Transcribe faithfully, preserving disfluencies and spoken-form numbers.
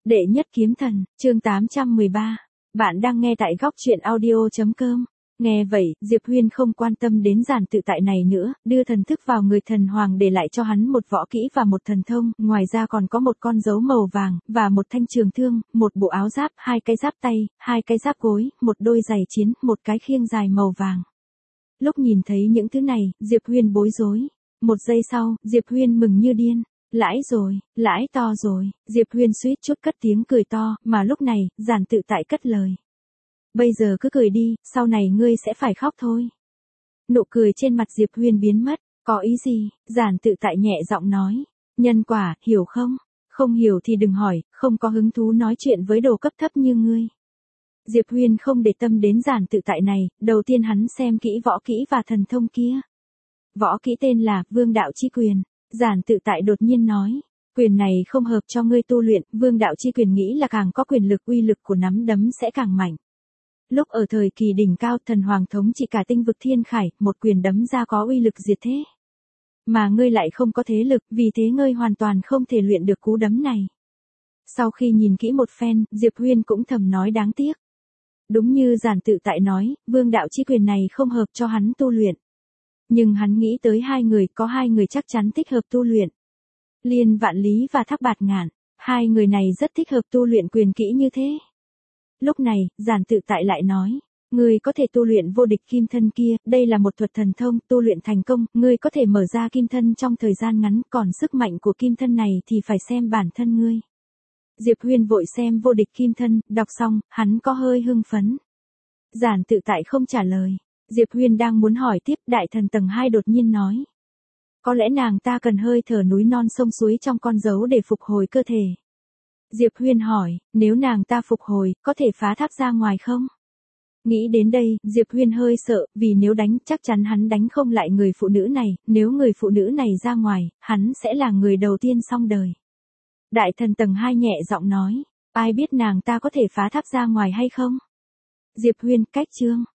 Đệ nhất kiếm thần, chương tám trăm mười ba. Bạn đang nghe tại góc truyện audio chấm com. Nghe vậy, Diệp Huyên không quan tâm đến giản tự tại này nữa, đưa thần thức vào người thần hoàng để lại cho hắn một võ kỹ và một thần thông, ngoài ra còn có một con dấu màu vàng, và một thanh trường thương, một bộ áo giáp, hai cái giáp tay, hai cái giáp gối, một đôi giày chiến, một cái khiêng dài màu vàng. Lúc nhìn thấy những thứ này, Diệp Huyên bối rối. Một giây sau, Diệp Huyên mừng như điên. Lãi rồi, lãi to rồi, Diệp Huyên suýt chút cất tiếng cười to, mà lúc này, giản tự tại cất lời. Bây giờ cứ cười đi, sau này ngươi sẽ phải khóc thôi. Nụ cười trên mặt Diệp Huyên biến mất, có ý gì, giản tự tại nhẹ giọng nói. Nhân quả, hiểu không? Không hiểu thì đừng hỏi, không có hứng thú nói chuyện với đồ cấp thấp như ngươi. Diệp Huyên không để tâm đến giản tự tại này, đầu tiên hắn xem kỹ võ kỹ và thần thông kia. Võ kỹ tên là Vương Đạo Chi Quyền. Giản tự tại đột nhiên nói, quyền này không hợp cho ngươi tu luyện, Vương Đạo Chi Quyền nghĩ là càng có quyền lực, uy lực của nắm đấm sẽ càng mạnh. Lúc ở thời kỳ đỉnh cao, thần hoàng thống trị cả tinh vực thiên khải, một quyền đấm ra có uy lực diệt thế. Mà ngươi lại không có thế lực, vì thế ngươi hoàn toàn không thể luyện được cú đấm này. Sau khi nhìn kỹ một phen, Diệp Huyên cũng thầm nói đáng tiếc. Đúng như giản tự tại nói, Vương Đạo Chi Quyền này không hợp cho hắn tu luyện. Nhưng hắn nghĩ tới hai người, có hai người chắc chắn thích hợp tu luyện. Liên Vạn Lý và Thác Bạt Ngạn, hai người này rất thích hợp tu luyện quyền kỹ như thế. Lúc này, giản tự tại lại nói, ngươi có thể tu luyện vô địch kim thân kia, đây là một thuật thần thông, tu luyện thành công, ngươi có thể mở ra kim thân trong thời gian ngắn, còn sức mạnh của kim thân này thì phải xem bản thân ngươi. Diệp Huyên vội xem vô địch kim thân, đọc xong, hắn có hơi hưng phấn. Giản tự tại không trả lời. Diệp Huyên đang muốn hỏi tiếp, đại thần tầng hai đột nhiên nói. Có lẽ nàng ta cần hơi thở núi non sông suối trong con dấu để phục hồi cơ thể. Diệp Huyên hỏi, nếu nàng ta phục hồi, có thể phá tháp ra ngoài không? Nghĩ đến đây, Diệp Huyên hơi sợ, vì nếu đánh, chắc chắn hắn đánh không lại người phụ nữ này, nếu người phụ nữ này ra ngoài, hắn sẽ là người đầu tiên xong đời. Đại thần tầng hai nhẹ giọng nói, ai biết nàng ta có thể phá tháp ra ngoài hay không? Diệp Huyên, cách chương.